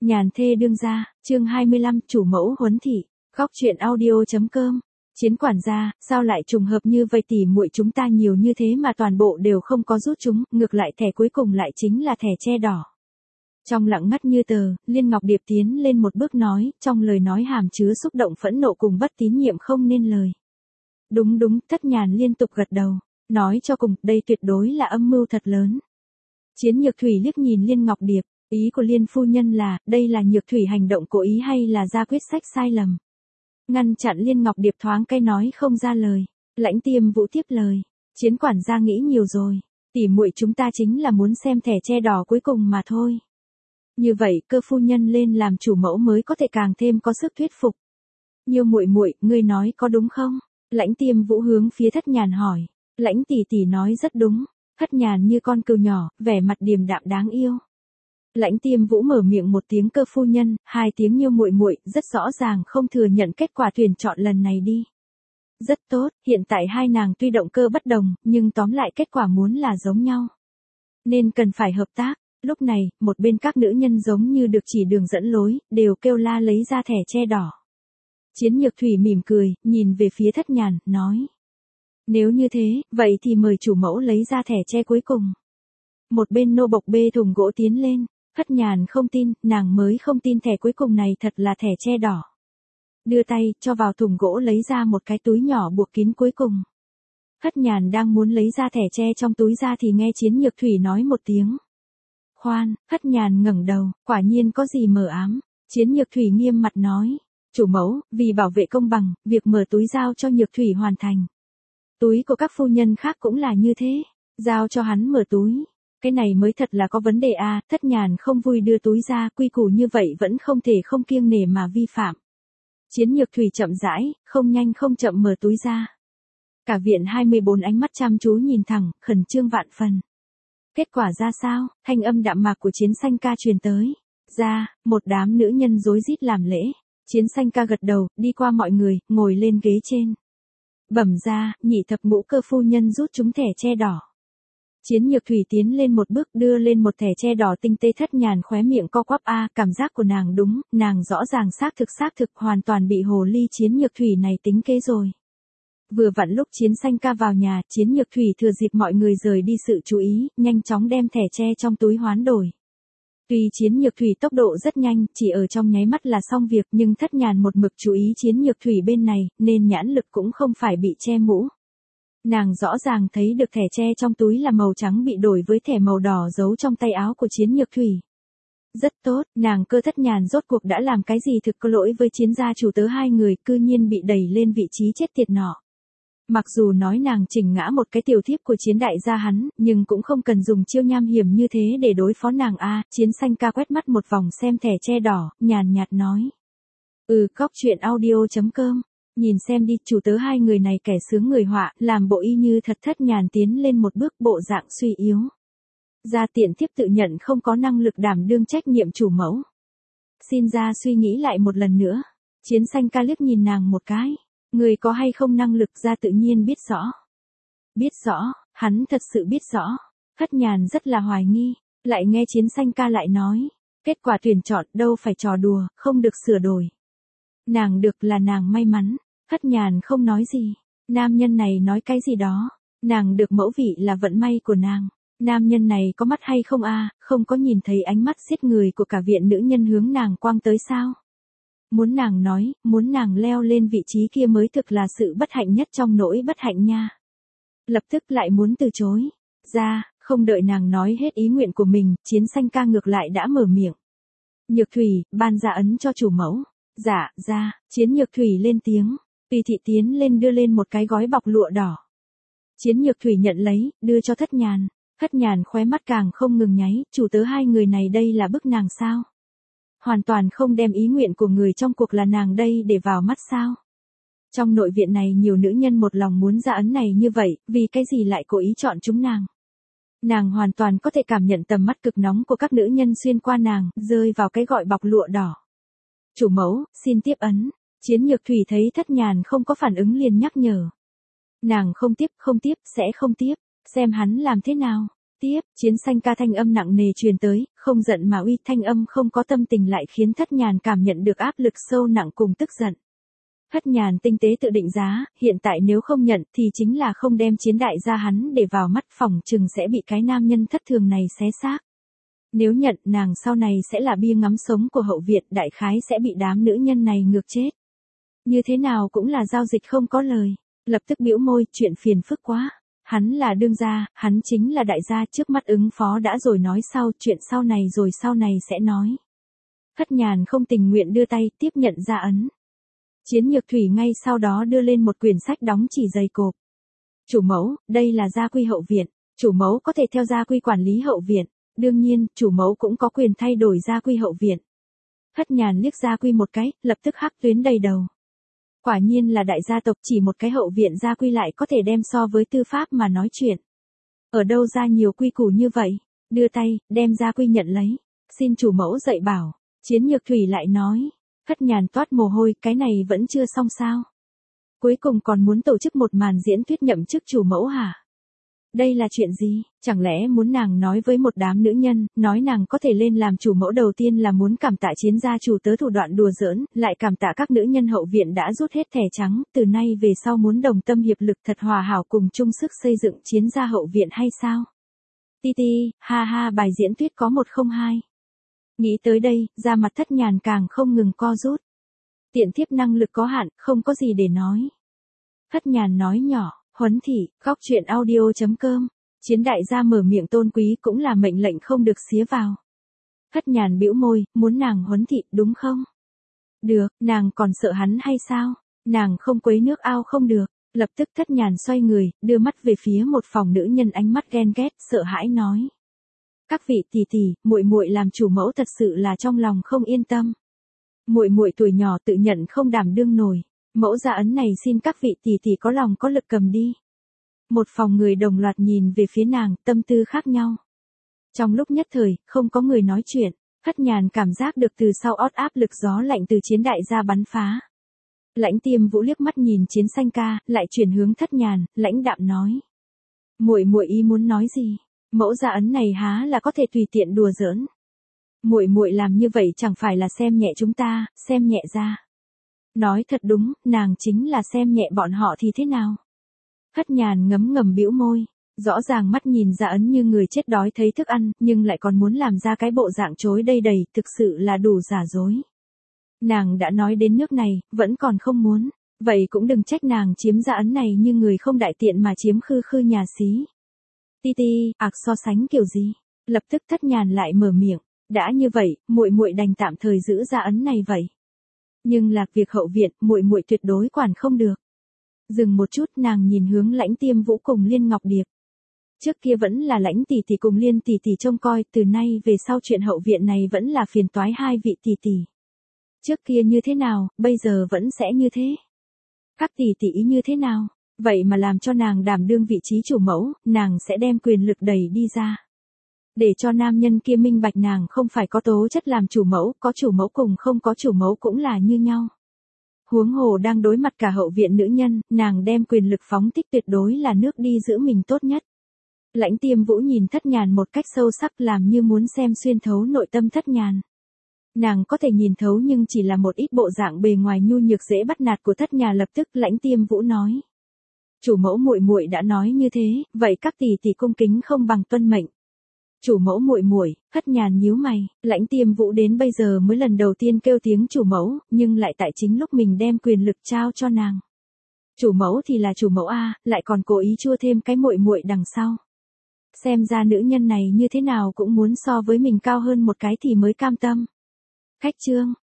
Nhàn thê đương gia, chương 25, chủ mẫu huấn thị, góc truyện audio.com. Chiến quản gia, sao lại trùng hợp như vậy, tỉ muội chúng ta nhiều như thế mà toàn bộ đều không có rút chúng, ngược lại thẻ cuối cùng lại chính là thẻ tre đỏ. Trong lặng ngắt như tờ, Liên Ngọc Điệp tiến lên một bước nói, trong lời nói hàm chứa xúc động phẫn nộ cùng bất tín nhiệm không nên lời. Đúng đúng, Thất Nhàn liên tục gật đầu, nói cho cùng, đây tuyệt đối là âm mưu thật lớn. Chiến Nhược Thủy liếc nhìn Liên Ngọc Điệp, ý của Liên phu nhân là, đây là Nhược Thủy hành động cố ý hay là ra quyết sách sai lầm. Ngăn chặn Liên Ngọc Điệp thoáng cái nói không ra lời. Lãnh Tiêm Vũ tiếp lời, Chiến quản gia nghĩ nhiều rồi, tỉ muội chúng ta chính là muốn xem thẻ tre đỏ cuối cùng mà thôi. Như vậy, Cơ phu nhân lên làm chủ mẫu mới có thể càng thêm có sức thuyết phục. Nhiêu muội muội, ngươi nói có đúng không? Lãnh Tiêm Vũ hướng phía Thất Nhàn hỏi. Lãnh tỷ tỷ nói rất đúng. Thất Nhàn như con cừu nhỏ, vẻ mặt điềm đạm đáng yêu. Lãnh Tiêm Vũ mở miệng một tiếng Cơ phu nhân, hai tiếng nhiêu muội muội, rất rõ ràng không thừa nhận kết quả tuyển chọn lần này đi. Rất tốt, hiện tại hai nàng tuy động cơ bất đồng, nhưng tóm lại kết quả muốn là giống nhau. Nên cần phải hợp tác. Lúc này, một bên các nữ nhân giống như được chỉ đường dẫn lối, đều kêu la lấy ra thẻ tre đỏ. Chiến Nhược Thủy mỉm cười, nhìn về phía Thất Nhàn, nói. Nếu như thế, vậy thì mời chủ mẫu lấy ra thẻ tre cuối cùng. Một bên nô bộc bê thùng gỗ tiến lên. Thất Nhàn không tin, nàng mới không tin thẻ cuối cùng này thật là thẻ tre đỏ. Đưa tay, cho vào thùng gỗ lấy ra một cái túi nhỏ buộc kín cuối cùng. Thất Nhàn đang muốn lấy ra thẻ tre trong túi ra thì nghe Chiến Nhược Thủy nói một tiếng. Khoan, Thất Nhàn ngẩng đầu, quả nhiên có gì mờ ám. Chiến Nhược Thủy nghiêm mặt nói. Chủ mẫu, vì bảo vệ công bằng, việc mở túi giao cho Nhược Thủy hoàn thành. Túi của các phu nhân khác cũng là như thế. Giao cho hắn mở túi. Cái này mới thật là có vấn đề a. Thất Nhàn không vui đưa túi ra, quy củ như vậy vẫn không thể không kiêng nể mà vi phạm. Chiến Nhược Thủy chậm rãi, không nhanh không chậm mở túi ra. Cả viện 24 ánh mắt chăm chú nhìn thẳng, khẩn trương vạn phần. Kết quả ra sao? Thanh âm đạm mạc của Chiến Xanh ca truyền tới. Ra, một đám nữ nhân rối rít làm lễ. Chiến Xanh ca gật đầu, đi qua mọi người, ngồi lên ghế trên. Bẩm ra, nhị thập ngũ Cơ phu nhân rút chúng thẻ tre đỏ. Chiến Nhược Thủy tiến lên một bước đưa lên một thẻ tre đỏ tinh tế. Thất Nhàn khóe miệng co quắp cảm giác của nàng đúng, nàng rõ ràng xác thực hoàn toàn bị hồ ly Chiến Nhược Thủy này tính kế rồi. Vừa vặn lúc Chiến Xanh ca vào nhà, Chiến Nhược Thủy thừa dịp mọi người rời đi sự chú ý, nhanh chóng đem thẻ tre trong túi hoán đổi. Tuy Chiến Nhược Thủy tốc độ rất nhanh, chỉ ở trong nháy mắt là xong việc, nhưng Thất Nhàn một mực chú ý Chiến Nhược Thủy bên này, nên nhãn lực cũng không phải bị che mũ. Nàng rõ ràng thấy được thẻ tre trong túi là màu trắng bị đổi với thẻ màu đỏ giấu trong tay áo của Chiến Nhược Thủy. Rất tốt, nàng Cơ Thất Nhàn rốt cuộc đã làm cái gì thực có lỗi với Chiến gia chủ tớ hai người, cư nhiên bị đẩy lên vị trí chết tiệt nọ. Mặc dù nói nàng chỉnh ngã một cái tiểu thiếp của Chiến đại gia hắn, nhưng cũng không cần dùng chiêu nham hiểm như thế để đối phó nàng Chiến Xanh ca quét mắt một vòng xem thẻ tre đỏ, nhàn nhạt nói. Góc truyện audio.com. Nhìn xem đi, chủ tớ hai người này kẻ sướng người họa, làm bộ y như thật. Thất Nhàn tiến lên một bước, bộ dạng suy yếu. Gia tiện thiếp tự nhận không có năng lực đảm đương trách nhiệm chủ mẫu. Xin ra suy nghĩ lại một lần nữa. Chiến Xanh ca liếc nhìn nàng một cái. Người có hay không năng lực, ra tự nhiên biết rõ. Biết rõ, hắn thật sự biết rõ. Thất Nhàn rất là hoài nghi, lại nghe Chiến Xanh ca lại nói. Kết quả tuyển chọn đâu phải trò đùa, không được sửa đổi. Nàng được là nàng may mắn. Thất Nhàn không nói gì. Nam nhân này nói cái gì đó. Nàng được mẫu vị là vận may của nàng. Nam nhân này có mắt hay không không có nhìn thấy ánh mắt giết người của cả viện nữ nhân hướng nàng quang tới sao? Muốn nàng nói, muốn nàng leo lên vị trí kia mới thực là sự bất hạnh nhất trong nỗi bất hạnh nha. Lập tức lại muốn từ chối. Ra, không đợi nàng nói hết ý nguyện của mình, Chiến Xanh ca ngược lại đã mở miệng. Nhược Thủy, ban ra ấn cho chủ mẫu. Dạ, ra, Chiến Nhược Thủy lên tiếng. Tùy thị tiến lên đưa lên một cái gói bọc lụa đỏ. Chiến Nhược Thủy nhận lấy, đưa cho Thất Nhàn. Thất Nhàn khóe mắt càng không ngừng nháy, chủ tớ hai người này đây là bức nàng sao? Hoàn toàn không đem ý nguyện của người trong cuộc là nàng đây để vào mắt sao? Trong nội viện này nhiều nữ nhân một lòng muốn ra ấn này như vậy, vì cái gì lại cố ý chọn chúng nàng? Nàng hoàn toàn có thể cảm nhận tầm mắt cực nóng của các nữ nhân xuyên qua nàng, rơi vào cái gọi bọc lụa đỏ. Chủ mẫu, xin tiếp ấn. Chiến Nhược Thủy thấy Thất Nhàn không có phản ứng liền nhắc nhở. Nàng không tiếp, sẽ không tiếp, xem hắn làm thế nào. Tiếp, Chiến Xanh ca thanh âm nặng nề truyền tới, không giận mà uy, thanh âm không có tâm tình lại khiến Thất Nhàn cảm nhận được áp lực sâu nặng cùng tức giận. Thất Nhàn tinh tế tự định giá, hiện tại nếu không nhận thì chính là không đem Chiến đại gia hắn để vào mắt, phòng chừng sẽ bị cái nam nhân thất thường này xé xác. Nếu nhận, nàng sau này sẽ là bia ngắm sống của hậu viện, đại khái sẽ bị đám nữ nhân này ngược chết. Như thế nào cũng là giao dịch không có lời. Lập tức bĩu môi, chuyện phiền phức quá. Hắn là đương gia, hắn chính là đại gia, trước mắt ứng phó đã rồi nói sau, chuyện sau này rồi sau này sẽ nói. Thất Nhàn không tình nguyện đưa tay tiếp nhận gia ấn. Chiến Nhược Thủy ngay sau đó đưa lên một quyển sách đóng chỉ dày cộp. Chủ mẫu, đây là gia quy hậu viện, chủ mẫu có thể theo gia quy quản lý hậu viện, đương nhiên, chủ mẫu cũng có quyền thay đổi gia quy hậu viện. Thất Nhàn liếc gia quy một cái, lập tức hắc tuyến đầy đầu. Quả nhiên là đại gia tộc, chỉ một cái hậu viện gia quy lại có thể đem so với tư pháp mà nói chuyện. Ở đâu ra nhiều quy củ như vậy? Đưa tay, đem gia quy nhận lấy. Xin chủ mẫu dạy bảo. Chiến Nhược Thủy lại nói. Thất Nhàn toát mồ hôi, cái này vẫn chưa xong sao? Cuối cùng còn muốn tổ chức một màn diễn thuyết nhậm chức chủ mẫu hả? Đây là chuyện gì? Chẳng lẽ muốn nàng nói với một đám nữ nhân, nói nàng có thể lên làm chủ mẫu đầu tiên là muốn cảm tạ Chiến gia chủ tớ thủ đoạn đùa giỡn, lại cảm tạ các nữ nhân hậu viện đã rút hết thẻ trắng, từ nay về sau muốn đồng tâm hiệp lực thật hòa hảo cùng chung sức xây dựng Chiến gia hậu viện hay sao? Ti ti, ha ha, bài diễn thuyết có 102. Nghĩ tới đây, da mặt Thất Nhàn càng không ngừng co rút. Tiện thiếp năng lực có hạn, không có gì để nói. Thất Nhàn nói nhỏ. Huấn thị, góc truyện audio.com. Chiến đại gia mở miệng tôn quý cũng là mệnh lệnh không được xía vào. Thất Nhàn bĩu môi, muốn nàng huấn thị, đúng không? Được, nàng còn sợ hắn hay sao? Nàng không quấy nước ao không được. Lập tức Thất Nhàn xoay người, đưa mắt về phía một phòng nữ nhân, ánh mắt ghen ghét, sợ hãi nói. Các vị tỷ tỷ, muội muội làm chủ mẫu thật sự là trong lòng không yên tâm. Muội muội tuổi nhỏ tự nhận không đảm đương nổi. Mẫu gia ấn này xin các vị tỷ tỷ có lòng có lực cầm đi. Một phòng người đồng loạt nhìn về phía nàng, tâm tư khác nhau. Trong lúc nhất thời, không có người nói chuyện, Thất Nhàn cảm giác được từ sau ót áp lực gió lạnh từ Chiến đại gia bắn phá. Lãnh Tiêm Vũ liếc mắt nhìn Chiến Xanh ca, lại chuyển hướng Thất Nhàn, lãnh đạm nói. Muội muội ý muốn nói gì? Mẫu gia ấn này há là có thể tùy tiện đùa giỡn. Muội muội làm như vậy chẳng phải là xem nhẹ chúng ta, xem nhẹ gia. Nói thật đúng, nàng chính là xem nhẹ bọn họ thì thế nào? Thất Nhàn ngấm ngầm bĩu môi, rõ ràng mắt nhìn ra ấn như người chết đói thấy thức ăn, nhưng lại còn muốn làm ra cái bộ dạng chối đây đầy, thực sự là đủ giả dối. Nàng đã nói đến nước này, vẫn còn không muốn, vậy cũng đừng trách nàng chiếm ra ấn này như người không đại tiện mà chiếm khư khư nhà xí. Ti ti, so sánh kiểu gì? Lập tức Thất Nhàn lại mở miệng, đã như vậy, muội muội đành tạm thời giữ ra ấn này vậy. Nhưng là việc hậu viện, muội muội tuyệt đối quản không được. Dừng một chút, nàng nhìn hướng Lãnh Tiêm Vũ cùng Liên Ngọc Điệp. Trước kia vẫn là Lãnh tỷ tỷ cùng Liên tỷ tỷ trông coi, từ nay về sau chuyện hậu viện này vẫn là phiền toái hai vị tỷ tỷ. Trước kia như thế nào, bây giờ vẫn sẽ như thế. Các tỷ tỷ ý như thế nào, vậy mà làm cho nàng đảm đương vị trí chủ mẫu, nàng sẽ đem quyền lực đẩy đi ra. Để cho nam nhân kia minh bạch nàng không phải có tố chất làm chủ mẫu, có chủ mẫu cùng không có chủ mẫu cũng là như nhau. Huống hồ đang đối mặt cả hậu viện nữ nhân, nàng đem quyền lực phóng thích tuyệt đối là nước đi giữ mình tốt nhất. Lãnh Tiêm Vũ nhìn Thất Nhàn một cách sâu sắc, làm như muốn xem xuyên thấu nội tâm Thất Nhàn. Nàng có thể nhìn thấu nhưng chỉ là một ít bộ dạng bề ngoài nhu nhược dễ bắt nạt của Thất Nhàn. Lập tức Lãnh Tiêm Vũ nói. Chủ mẫu muội muội đã nói như thế, vậy các tỷ tỷ cung kính không bằng tuân mệnh. Chủ mẫu muội muội, Thất Nhàn nhíu mày, Lãnh Tiêm Vũ đến bây giờ mới lần đầu tiên kêu tiếng chủ mẫu, nhưng lại tại chính lúc mình đem quyền lực trao cho nàng. Chủ mẫu thì là chủ mẫu a, lại còn cố ý chua thêm cái muội muội đằng sau. Xem ra nữ nhân này như thế nào cũng muốn so với mình cao hơn một cái thì mới cam tâm. Khách chương